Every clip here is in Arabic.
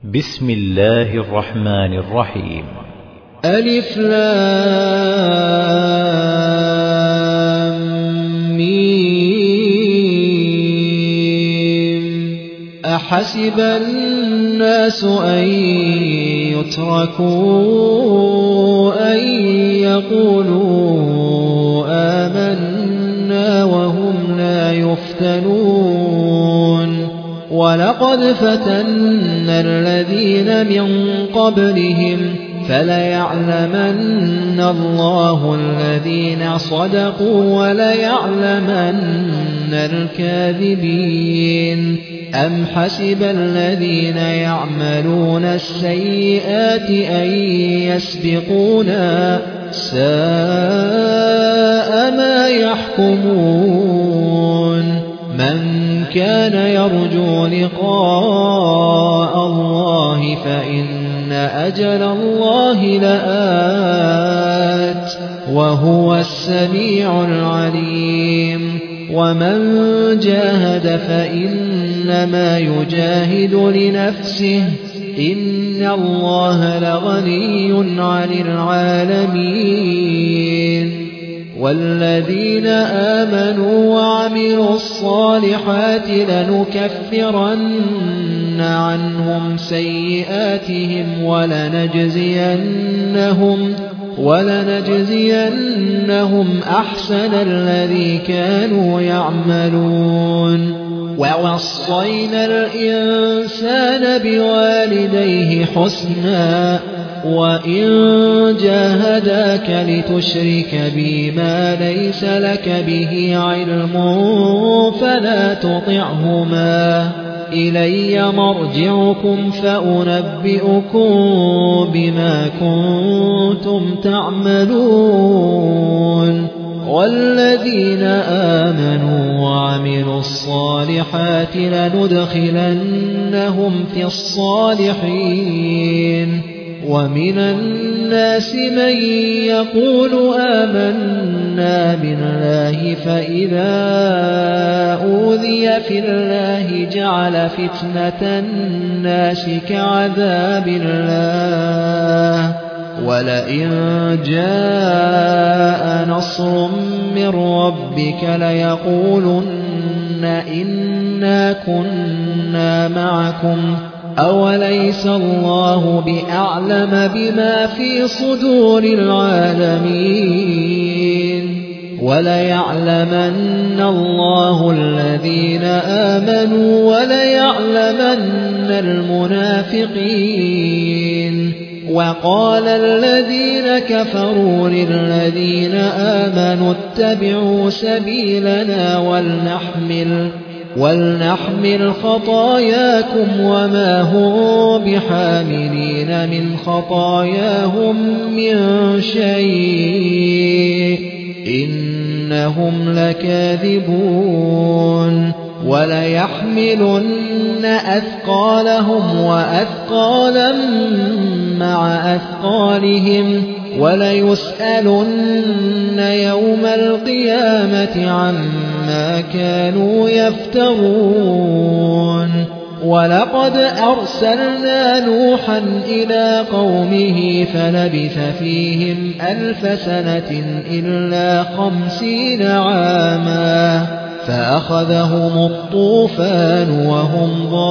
بسم الله الرحمن الرحيم. ألف لام ميم. أحسب الناس أن يتركوا أن يقولوا آمنا وهم لا يفتنون. ولقد فتنا الذين من قبلهم فليعلمن الله الذين صدقوا وليعلمن الكاذبين. أم حسب الذين يعملون السيئات أن يسبقونا ساء ما يحكمون. من كان يرجو لقاء الله فإن أجل الله لآت وهو السميع العليم. ومن جاهد فإنما يجاهد لنفسه إن الله لغني عن العالمين. والذين آمنوا وعملوا الصالحات لنكفرن عنهم سيئاتهم ولنجزينهم أحسن الذي كانوا يعملون. ووصينا الإنسان بوالديه حسنا وإن جاهداك لتشرك بي ما ليس لك به علم فلا تطعهما. إلي مرجعكم فأنبئكم بما كنتم تعملون. والذين آمنوا وعملوا الصالحات لندخلنهم في الصالحين. ومن الناس من يقول آمنا بالله فإذا أوذي في الله جعل فتنة الناس كعذاب الله. ولئن جاء نصر من ربك ليقولن إنا كنا معكم أوليس الله بأعلم بما في صدور العالمين. وليعلمن الله الذين آمنوا وليعلمن المنافقين. وقال الذين كفروا للذين آمنوا اتبعوا سبيلنا ولنحمل خطاياكم وما هم بحاملين من خطاياهم من شيء إنهم لكاذبون. وليحملن أثقالهم وأثقالا مع أثقالهم وليسألن يوم القيامة عما كانوا يفترون. ولقد أرسلنا نوحا إلى قومه فلبث فيهم 1000 سنة إلا 50 عاما فأخذهم الطوفان وهم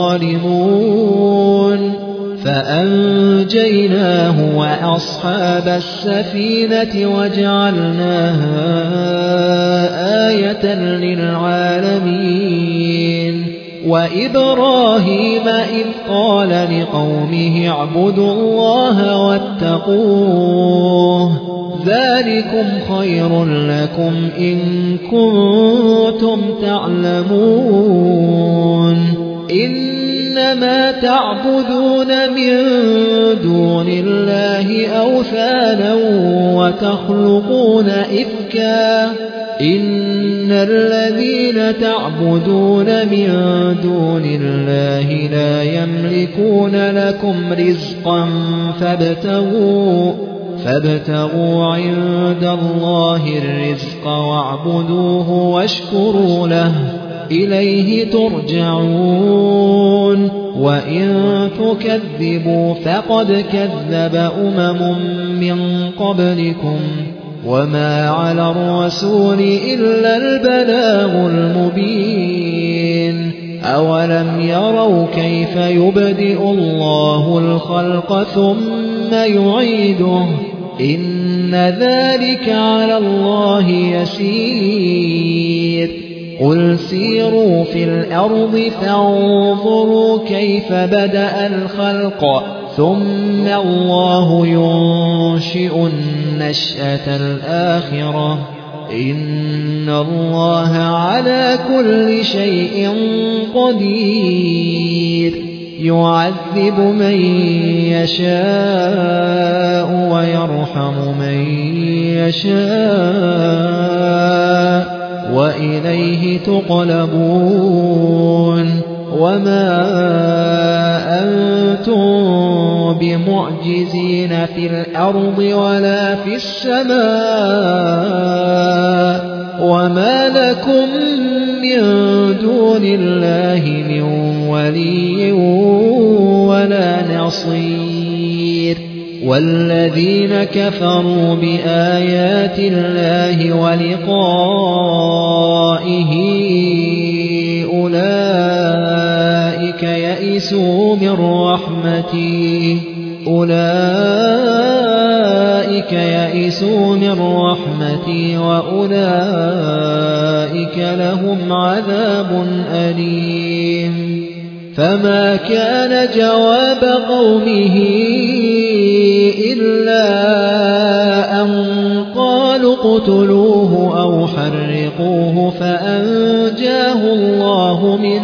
ظالمون فأنجيناه وأصحاب السفينة وجعلناها آية للعالمين. وإبراهيم إذ قال لقومه اعبدوا الله واتقوه ذلكم خير لكم إن كنتم تعلمون. إنما تعبدون من دون الله أوثانا وتخلقون إفكا إن الذين تعبدون من دون الله لا يملكون لكم رزقا فابتغوا عند الله الرزق واعبدوه واشكروا له إليه ترجعون وإن تكذبوا فقد كذب من قبلكم وما على الرسول إلا البلاغ المبين أولم يروا كيف يبدئ الله الخلق ثم يعيده إن ذلك على الله يسير قل سيروا في الأرض فانظروا كيف بدأ الخلق ثم الله ينشئ النشأة الآخرة إن الله على كل شيء قدير يعذب من يشاء ويرحم من يشاء وإليه تقلبون وما أنتم بمعجزين في الأرض ولا في السماء وما لكم من دون الله من ولي ولا نصير والذين كفروا بآيات الله ولقائه أولئك يئسوا من رحمتي وأولئك لهم عذاب أليم فما كان جواب قومه إلا أن قالوا اقتلوه أو حرقوه فأنجاه الله من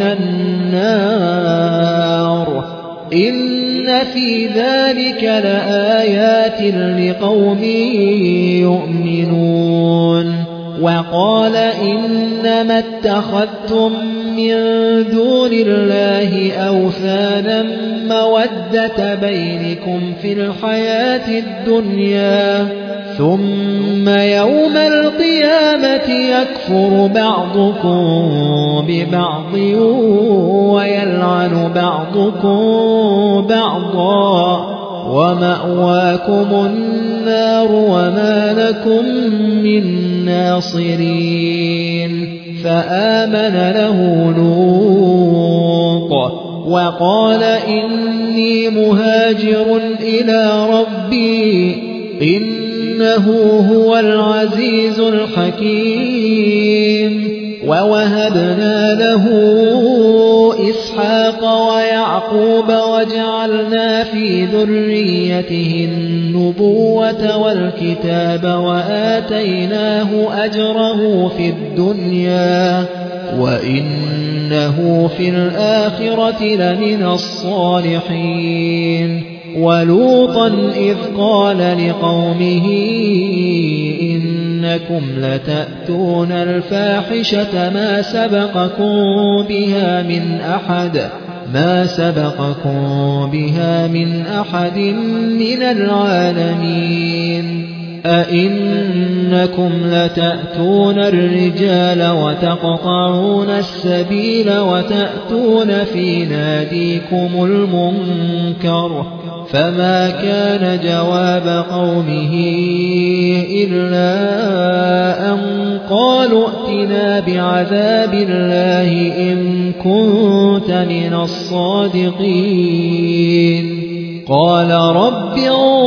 النار إن في ذلك لآيات لقوم يؤمنون وقال إنما اتخذتم من دون الله أوثانا مودة بينكم في الحياة الدنيا ثم يوم القيامة يكفر بعضكم ببعض ويلعن بعضكم بعضا ومأواكم النار وما لكم من ناصرين فآمن له لوط وقال إني مهاجر إلى ربي إنه هو العزيز الحكيم ووهبنا له إسحاق ويعقوب وجعلنا في ذريته النبوة والكتاب وآتيناه أجره في الدنيا وإنه في الآخرة لمن الصالحين ولوطا إذ قال لقومه إنكم لتأتون الفاحشة ما سبقكم بها من أحد من العالمين أئنكم لتأتون الرجال وتقطعون السبيل وتأتون في ناديكم المنكر فما كان جواب قومه إلا أن قالوا ائتنا بعذاب الله إن كنت من الصادقين قال رب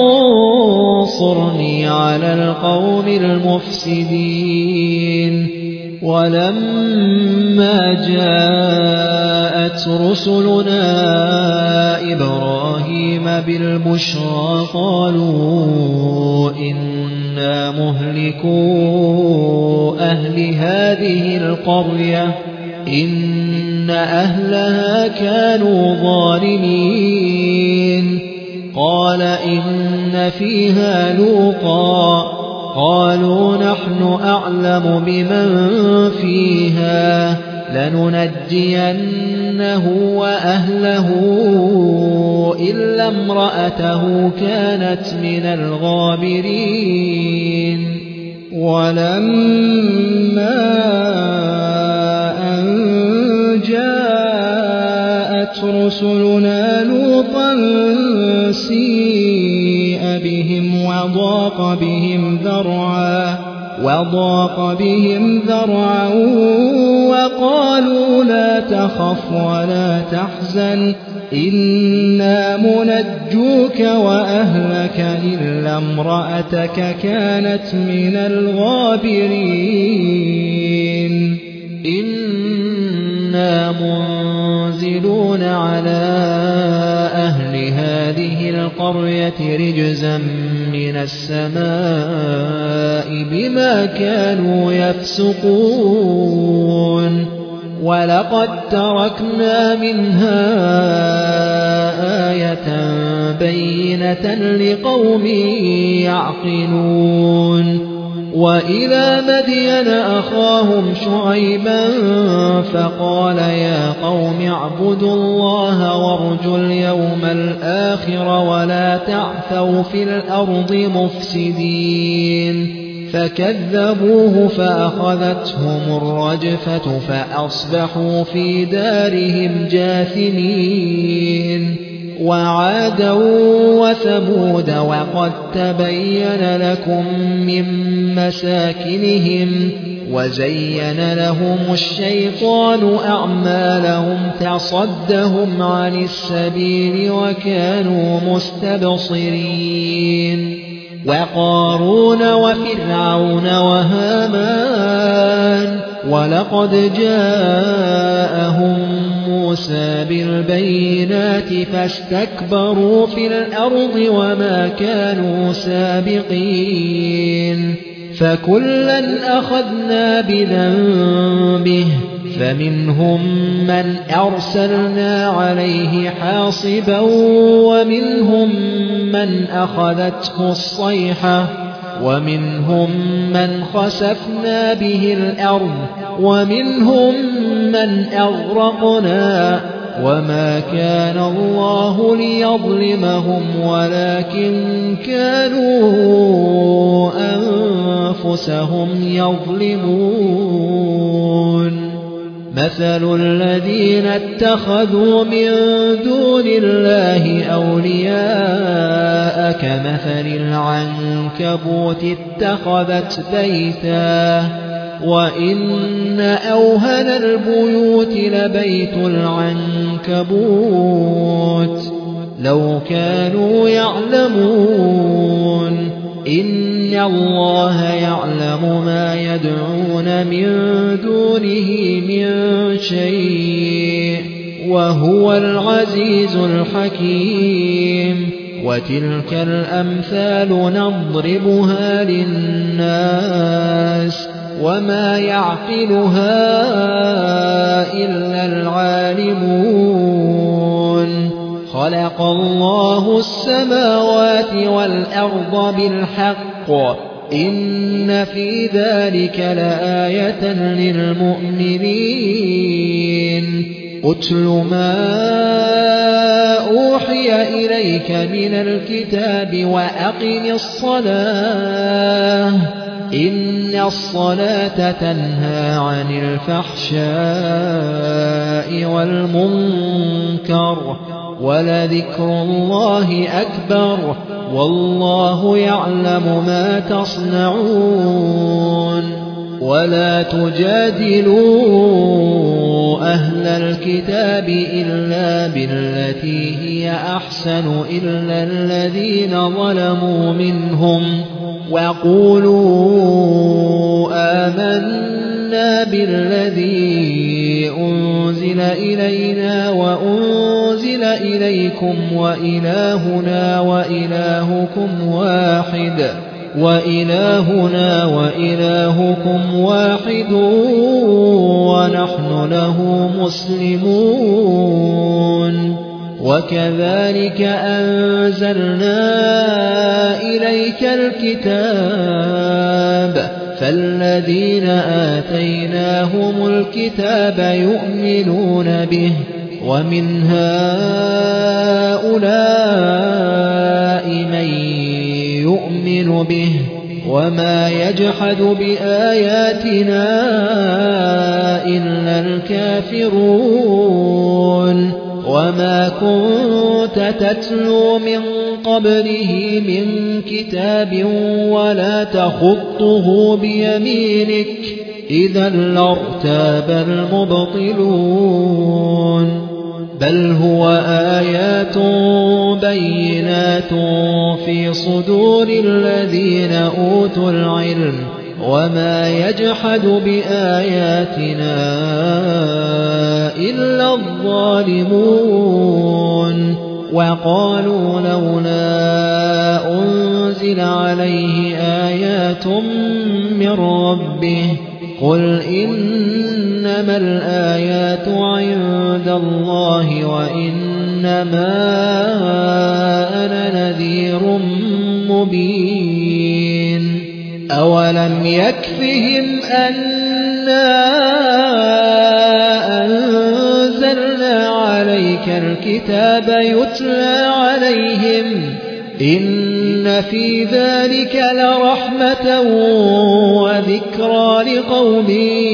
انصرني على القوم المفسدين ولما جاءت رسلنا إبراهيم بالبشرى قالوا إنا مهلكو أهل هذه القرية إن أهلها كانوا ظالمين قال إن فيها لوطا قالوا نحن أعلم بمن فيها لننجينه وأهله إلا امرأته كانت من الغابرين ولما أن جاءت رسلنا لوطا سيء بهم وضاق بهم ذرعا وقالوا لا تخف ولا تحزن إنا منجوك وأهلك إلا امرأتك كانت من الغابرين إنا منزلون على أهل هذه القرية رجزا من السماء بما كانوا يفسقون ولقد تركنا منها آية بينة لقوم يعقلون وإلى مدين أخاهم شعيبا فقال يا قوم اعبدوا الله وارجوا اليوم الآخر ولا تعثوا في الأرض مفسدين فكذبوه فأخذتهم الرجفة فأصبحوا في دارهم جاثمين وعادا وثمود وقد تبين لكم من مساكنهم وزين لهم الشيطان أعمالهم فصدهم عن السبيل وكانوا مستبصرين وقارون وفرعون وهامان ولقد جاءهم موسى بالبينات فاستكبروا في الأرض وما كانوا سابقين فكلا أخذنا بذنبه فمنهم من أرسلنا عليه حاصبا ومنهم من أخذته الصيحة ومنهم من خسفنا به الأرض ومنهم من أغرقنا وما كان الله ليظلمهم ولكن كانوا أنفسهم يظلمون مثل الذين اتخذوا من دون الله أولياء كمثل العنكبوت اتخذت بيتا وإن أوهن البيوت لبيت العنكبوت لو كانوا يعلمون إن الله يعلم ما يدعون من دونه من شيء وهو العزيز الحكيم وتلك الأمثال نضربها للناس وما يعقلها إلا العالمون خلق الله السماوات والأرض بالحق إن في ذلك لآية للمؤمنين أتل ما أوحي إليك من الكتاب وأقم الصلاة إن الصلاة تنهى عن الفحشاء والمنكر ولذكر الله أكبر والله يعلم ما تصنعون ولا تجادلوا أهل الكتاب إلا بالتي هي أحسن إلا الذين ظلموا منهم وقولوا آمنا بالذي أنزل إلينا وأنزل إليكم وإلهنا وإلهكم واحد ونحن له مسلمون وكذلك أنزلنا إليك الكتاب فالذين آتيناهم الكتاب يؤمنون به ومن هؤلاء من يؤمن به وما يجحد بآياتنا إلا الكافرون وما كنت تتلو من قبله من كتاب ولا تخطه بيمينك إذا لارتاب المبطلون بل هو آيات بينات في صدور الذين أوتوا العلم وما يجحد بآياتنا إلا الظالمون وقالوا لولا أنزل عليه آيات من ربه قل إنما الآيات عند الله وإنما أنا نذير مبين أولم يكفهم أنا أنزلنا عليك الكتاب يتلى عليهم إن في ذلك لرحمة وذكرى لقوم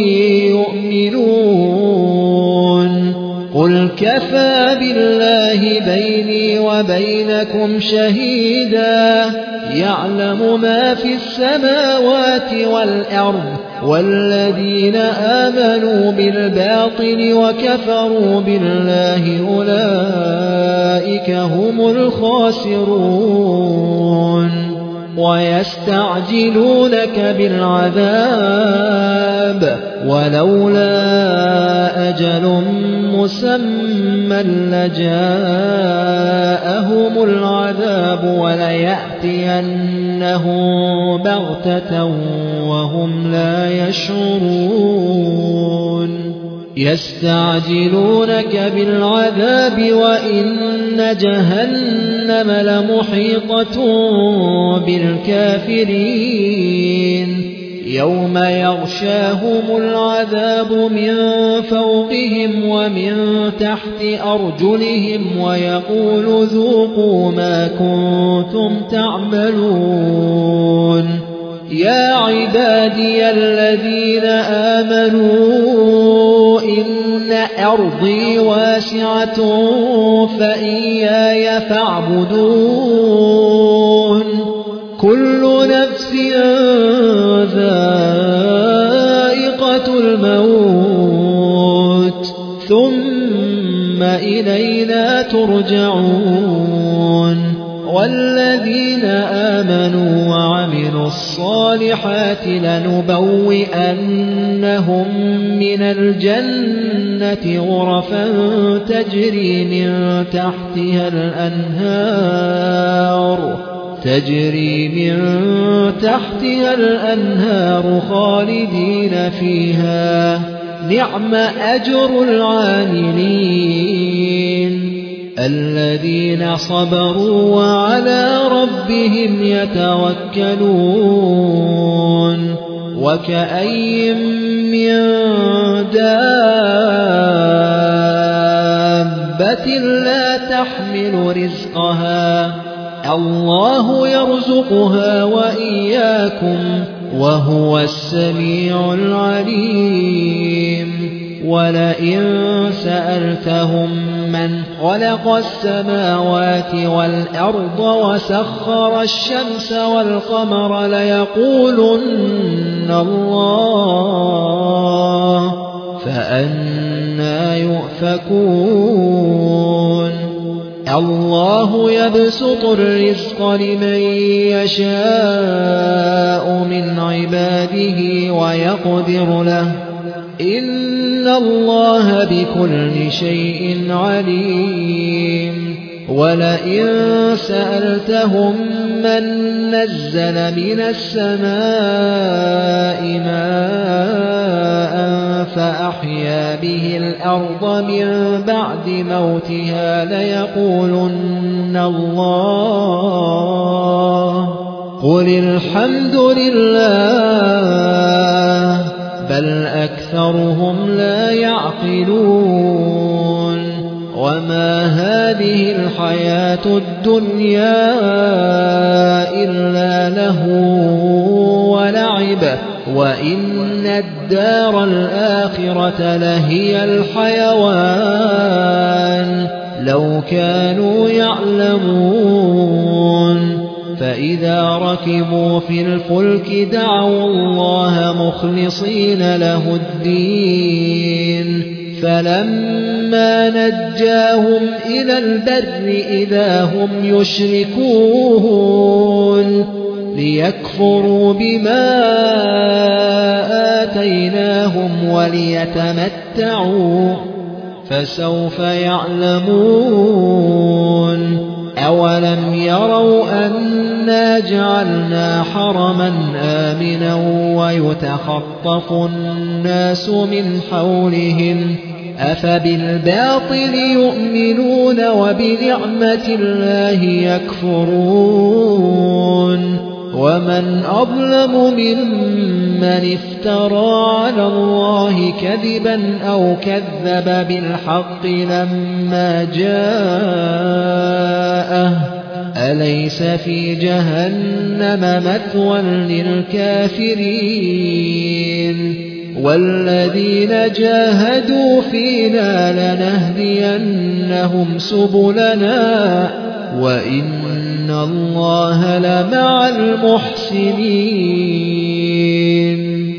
يؤمنون قل كفى بالله بيني وبينكم شهيدا يعلم ما في السماوات والأرض والذين آمنوا بالباطل وكفروا بالله أولئك هم الخاسرون ويستعجلونك بالعذاب ولولا أجل مسمى لجاءهم العذاب وليأتينهم بغتة وهم لا يشعرون يستعجلونك بالعذاب وإن جهنم لمحيطة بالكافرين يوم يغشاهم العذاب من فوقهم ومن تحت أرجلهم ويقول ذوقوا ما كنتم تعملون يا عبادي الذين آمنوا إن أرضي واسعة فإياي فاعبدون كل نفس ذائقة الموت ثم إلينا ترجعون والذين آمنوا وعملوا الصالحات لنبوئنهم من الجنة غرفا تجري من تحتها الأنهار خالدين فيها نعم أجر العاملين الذين صبروا وعلى ربهم يتوكلون وكأي من دابة لا تحمل رزقها الله يرزقها وإياكم وهو السميع العليم ولئن سألتهم من خلق السماوات والأرض وسخر الشمس والقمر ليقولن الله فأنى يؤفكون الله يبسط الرزق لمن يشاء من عباده ويقدر له إن الله بكل شيء عليم ولئن سألتهم من نزل من السماء ماء فأحيا به الأرض من بعد موتها ليقولن الله قل الحمد لله بل أكثرهم لا يعقلون وما هذه الحياة الدنيا إلا لهو ولعب وإن الدار الآخرة لهي الحيوان لو كانوا يعلمون فإذا ركبوا في الفلك دعوا الله مخلصين له الدين فلما نجاهم إلى البر إذا هم يشركون ليكفروا بما آتيناهم وليتمتعوا فسوف يعلمون أولم يروا أنا جعلنا حرما آمنا ويتخطف الناس من حولهم أفبالباطل يؤمنون وبنعمة الله يكفرون ومن أظلم ممن افترى على الله كذبا أو كذب بالحق لما جاءه أليس في جهنم مثوى للكافرين والذين جاهدوا فينا لنهدينهم سبلنا وإن الله لمع المحسنين